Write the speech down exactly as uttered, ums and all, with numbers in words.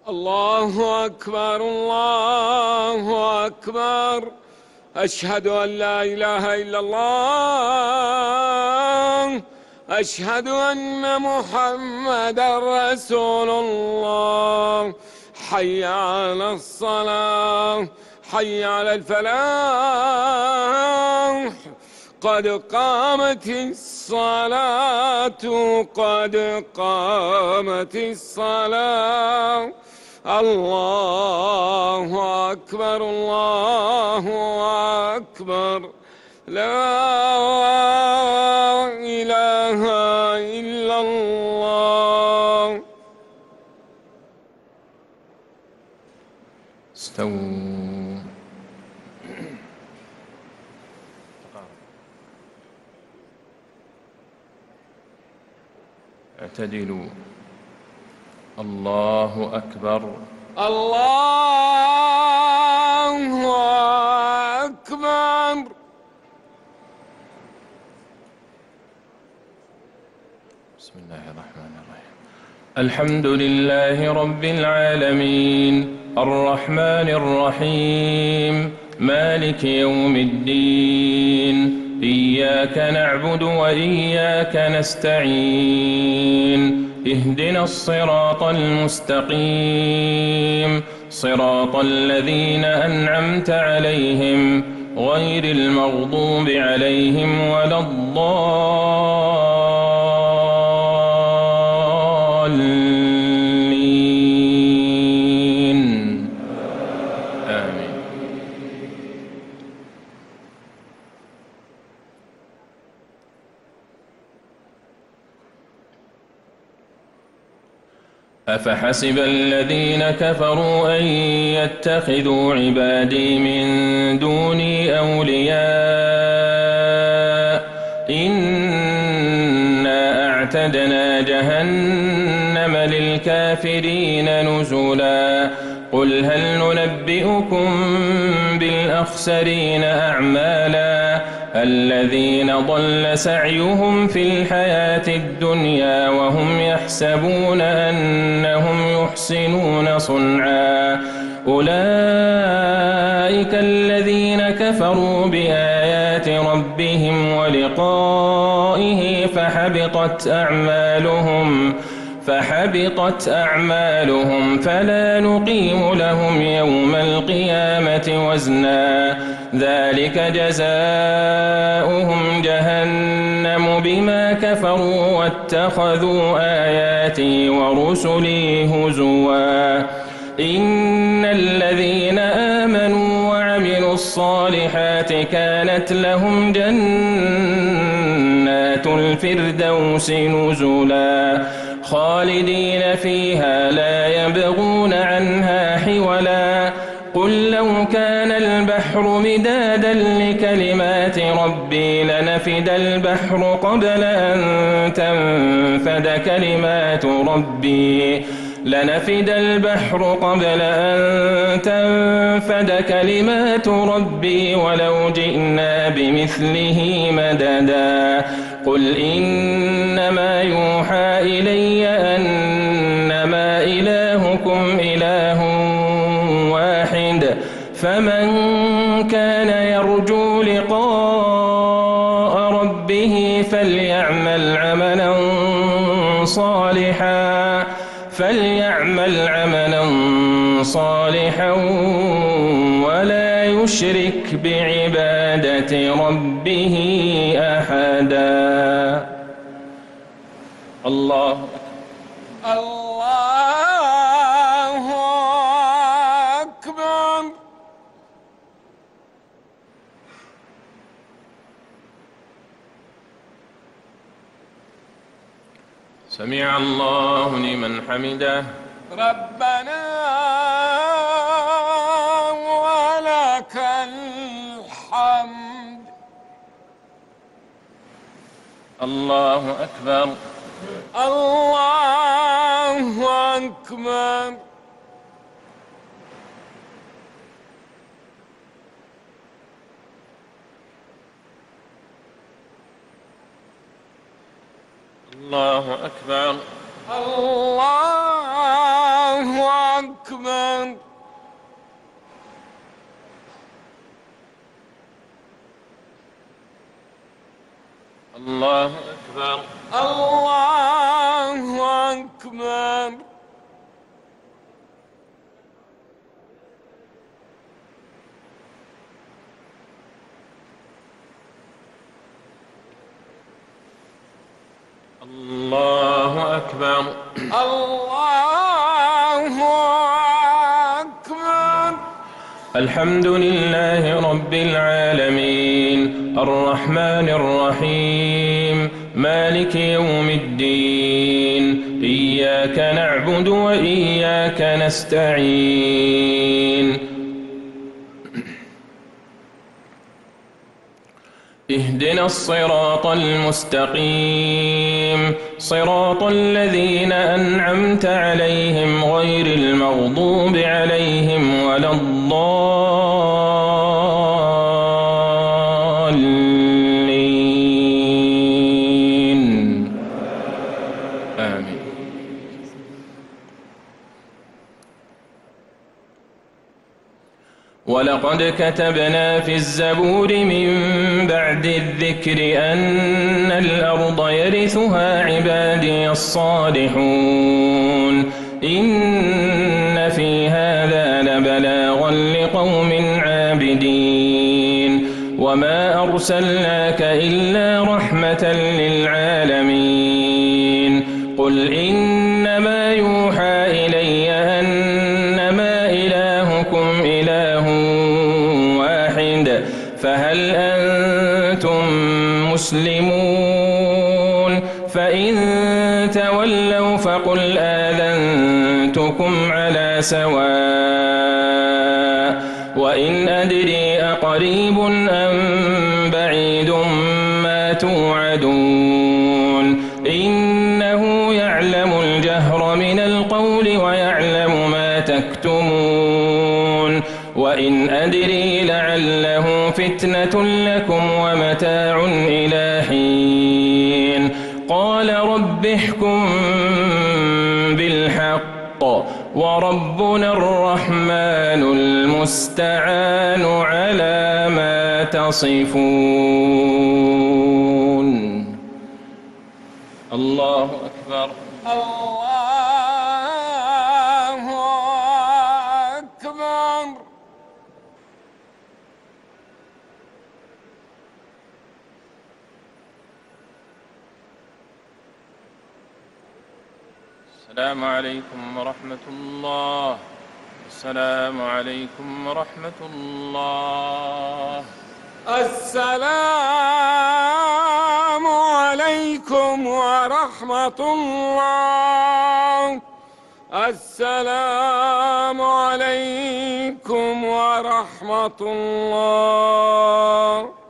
الله أكبر الله أكبر. أشهد أن لا إله إلا الله. أشهد أن محمدا رسول الله. حي على الصلاة، حي على الفلاح. قد قامت الصلاة، قد قامت الصلاة. الله أكبر الله أكبر. لا إله إلا الله. استووا. اعتدلوا. الله أكبر. الله أكبر. بسم الله الرحمن الرحيم. الحمد لله رب العالمين، الرحمن الرحيم، مالك يوم الدين. إياك نعبد وإياك نستعين. اهدنا الصراط المستقيم، صراط الذين أنعمت عليهم غير المغضوب عليهم ولا الضالين. آمين. أفحسب الذين كفروا أن يتخذوا عبادي من دوني أولياء؟ إنا أعتدنا جهنم للكافرين نزلا. قل هل ننبئكم بالأخسرين أعمالا؟ الذين ضل سعيهم في الحياة الدنيا وهم يحسبون أنهم يحسنون صنعا. أولئك الذين كفروا بآيات ربهم ولقائه فحبطت أعمالهم فحبطت أعمالهم فلا نقيم لهم يوم القيامة وزنا. ذلك جزاؤهم جهنم بما كفروا واتخذوا آياتي ورسلي هزوا. إن الذين آمنوا وعملوا الصالحات كانت لهم جنات الفردوس نزلا، خالدين فيها لا يبغون عنها حولا. قل لو كان البحر مدادا لكلمات ربي لنفد البحر قبل أن تنفد كلمات ربي لنفد البحر قبل أن تنفد كلمات ربي ولو جئنا بمثله مددا. قل إنما يوحى إلي أنما إلهكم إله واحد، فمن كان يرجو لقاء ربه فليعمل عملا صالحا فليعمل عملا صالحا ولا يشرك بعبادة ربه أحدا. الله الله أكبر. سمع الله لمن حمده. ربنا ولك الحمد. الله أكبر. الله أكبر. الله أكبر. الله أكبر. أكبر. الله أكبر. الله أكبر. الحمد لله رب العالمين الرحمن الرحيم مالك يوم الدين إياك نعبد وإياك نستعين اهدنا الصراط المستقيم صراط الذين أنعمت عليهم غير المغضوب عليهم ولا الضالين آمين. ولقد كتبنا في الزبور من بعد الذكر أن الأرض يرثها عبادي الصالحون إن في هذا لبلاغا لقوم عابدين وما أرسلناك إلا رحمة للعالمين قل إنما يوحى إلي أنما إلهكم إله واحد فهل أنتم مسلمون فإن تولوا فقل آذنتكم على سواء وإن أدري أقريب أم بعيد ما توعدون إنه يعلم الجهر من القول ويعلم ما تكتمون وإن أدري لعله فتنة لكم ومتاع إلى حين قال رب احكم بالحق وربنا الرحمن المستعان على ما تصفون. الله أكبر. الله أكبر. السلام عليكم ورحمة الله. السلام عليكم ورحمة الله. السلام عليكم ورحمة الله. السلام عليكم ورحمة الله.